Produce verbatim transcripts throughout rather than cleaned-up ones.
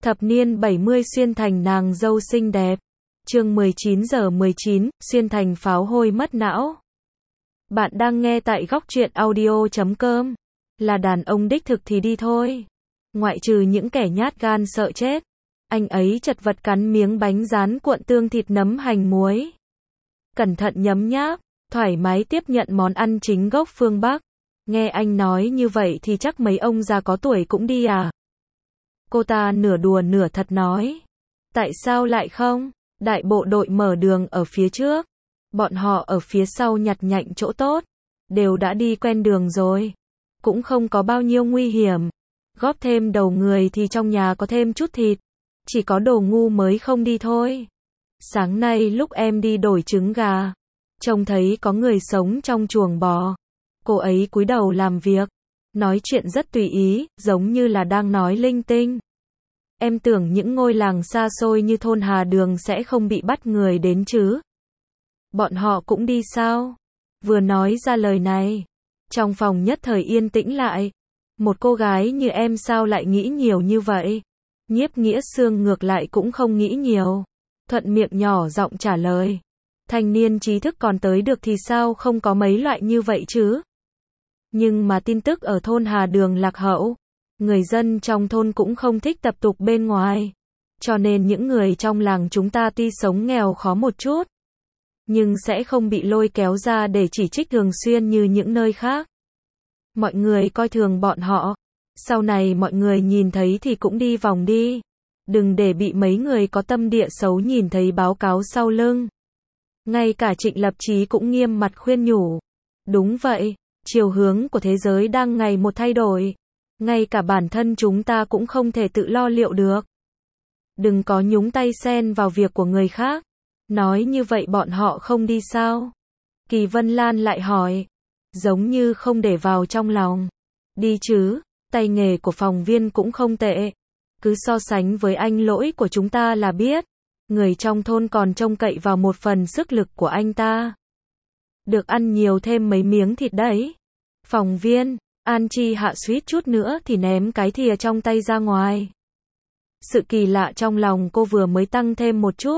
Thập niên bảy mươi xuyên thành nàng dâu xinh đẹp. Chương mười chín giờ mười chín, xuyên thành pháo hôi mất não. Bạn đang nghe tại góc truyện audio chấm com. Là đàn ông đích thực thì đi thôi. Ngoại trừ những kẻ nhát gan sợ chết. Anh ấy chật vật cắn miếng bánh rán cuộn tương thịt nấm hành muối. Cẩn thận nhấm nháp, thoải mái tiếp nhận món ăn chính gốc phương Bắc. Nghe anh nói như vậy thì chắc mấy ông già có tuổi cũng đi à? Cô ta nửa đùa nửa thật nói. Tại sao lại không? Đại bộ đội mở đường ở phía trước. Bọn họ ở phía sau nhặt nhạnh chỗ tốt. Đều đã đi quen đường rồi. Cũng không có bao nhiêu nguy hiểm. Góp thêm đầu người thì trong nhà có thêm chút thịt. Chỉ có đồ ngu mới không đi thôi. Sáng nay lúc em đi đổi trứng gà, trông thấy có người sống trong chuồng bò. Cô ấy cúi đầu làm việc, nói chuyện rất tùy ý, giống như là đang nói linh tinh. Em tưởng những ngôi làng xa xôi như thôn Hà Đường sẽ không bị bắt người đến chứ. Bọn họ cũng đi sao? Vừa nói ra lời này, trong phòng nhất thời yên tĩnh lại. Một cô gái như em sao lại nghĩ nhiều như vậy? Nhiếp Nghĩa Sương ngược lại cũng không nghĩ nhiều. Thuận miệng nhỏ giọng trả lời. Thanh niên trí thức còn tới được thì sao không có mấy loại như vậy chứ? Nhưng mà tin tức ở thôn Hà Đường lạc hậu. Người dân trong thôn cũng không thích tập tục bên ngoài. Cho nên những người trong làng chúng ta tuy sống nghèo khó một chút, nhưng sẽ không bị lôi kéo ra để chỉ trích thường xuyên như những nơi khác. Mọi người coi thường bọn họ. Sau này mọi người nhìn thấy thì cũng đi vòng đi. Đừng để bị mấy người có tâm địa xấu nhìn thấy báo cáo sau lưng. Ngay cả Trịnh Lập Chí cũng nghiêm mặt khuyên nhủ. Đúng vậy, chiều hướng của thế giới đang ngày một thay đổi. Ngay cả bản thân chúng ta cũng không thể tự lo liệu được. Đừng có nhúng tay xen vào việc của người khác. Nói như vậy bọn họ không đi sao? Kỳ Vân Lan lại hỏi. Giống như không để vào trong lòng. Đi chứ, tay nghề của phòng viên cũng không tệ. Cứ so sánh với anh Lỗi của chúng ta là biết. Người trong thôn còn trông cậy vào một phần sức lực của anh ta. Được ăn nhiều thêm mấy miếng thịt đấy. Phòng viên, An Chi Hạ suýt chút nữa thì ném cái thìa trong tay ra ngoài. Sự kỳ lạ trong lòng cô vừa mới tăng thêm một chút.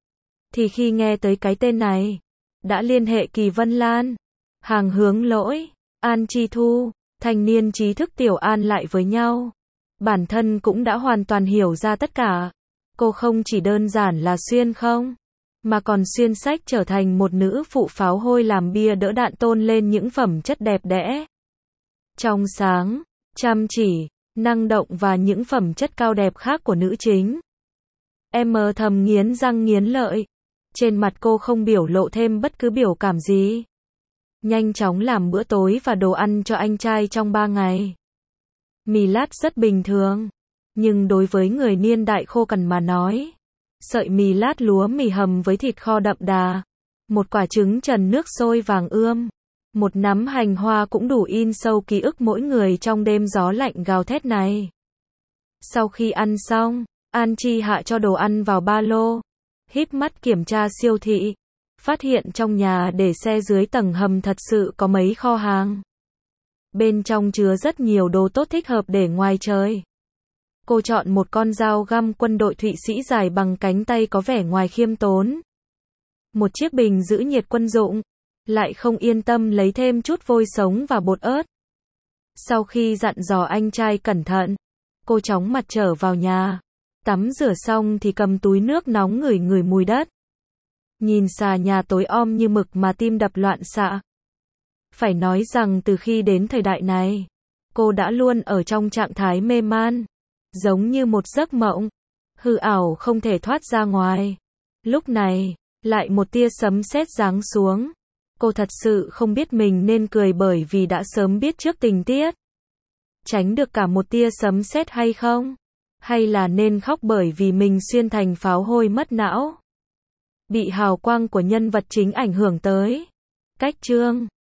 Thì khi nghe tới cái tên này, đã liên hệ Kỳ Vân Lan, Hàng Hướng Lỗi, An Chi Thu, thanh niên trí thức Tiểu An lại với nhau. Bản thân cũng đã hoàn toàn hiểu ra tất cả. Cô không chỉ đơn giản là xuyên không, mà còn xuyên sách trở thành một nữ phụ pháo hôi làm bia đỡ đạn tôn lên những phẩm chất đẹp đẽ. Trong sáng, chăm chỉ, năng động và những phẩm chất cao đẹp khác của nữ chính. Em mờ thầm nghiến răng nghiến lợi. Trên mặt cô không biểu lộ thêm bất cứ biểu cảm gì. Nhanh chóng làm bữa tối và đồ ăn cho anh trai trong ba ngày. Mì lát rất bình thường. Nhưng đối với người niên đại khô cằn mà nói, sợi mì lát lúa mì hầm với thịt kho đậm đà, một quả trứng trần nước sôi vàng ươm, một nắm hành hoa cũng đủ in sâu ký ức mỗi người trong đêm gió lạnh gào thét này. Sau khi ăn xong, An Chi Hạ cho đồ ăn vào ba lô, híp mắt kiểm tra siêu thị, phát hiện trong nhà để xe dưới tầng hầm thật sự có mấy kho hàng. Bên trong chứa rất nhiều đồ tốt thích hợp để ngoài trời. Cô chọn một con dao găm quân đội Thụy Sĩ dài bằng cánh tay có vẻ ngoài khiêm tốn. Một chiếc bình giữ nhiệt quân dụng. Lại không yên tâm lấy thêm chút vôi sống và bột ớt. Sau khi dặn dò anh trai cẩn thận, cô chóng mặt trở vào nhà. Tắm rửa xong thì cầm túi nước nóng ngửi ngửi mùi đất. Nhìn xà nhà tối om như mực mà tim đập loạn xạ. Phải nói rằng từ khi đến thời đại này, cô đã luôn ở trong trạng thái mê man. Giống như một giấc mộng, hư ảo không thể thoát ra ngoài. Lúc này, lại một tia sấm sét giáng xuống. Cô thật sự không biết mình nên cười bởi vì đã sớm biết trước tình tiết. Tránh được cả một tia sấm sét hay không? Hay là nên khóc bởi vì mình xuyên thành pháo hôi mất não? Bị hào quang của nhân vật chính ảnh hưởng tới. Cách chương